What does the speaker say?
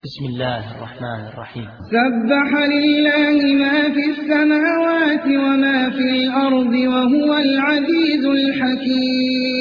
بسم الله الرحمن الرحيم. سبح لله ما في السماوات وما في الأرض وهو العزيز الحكيم.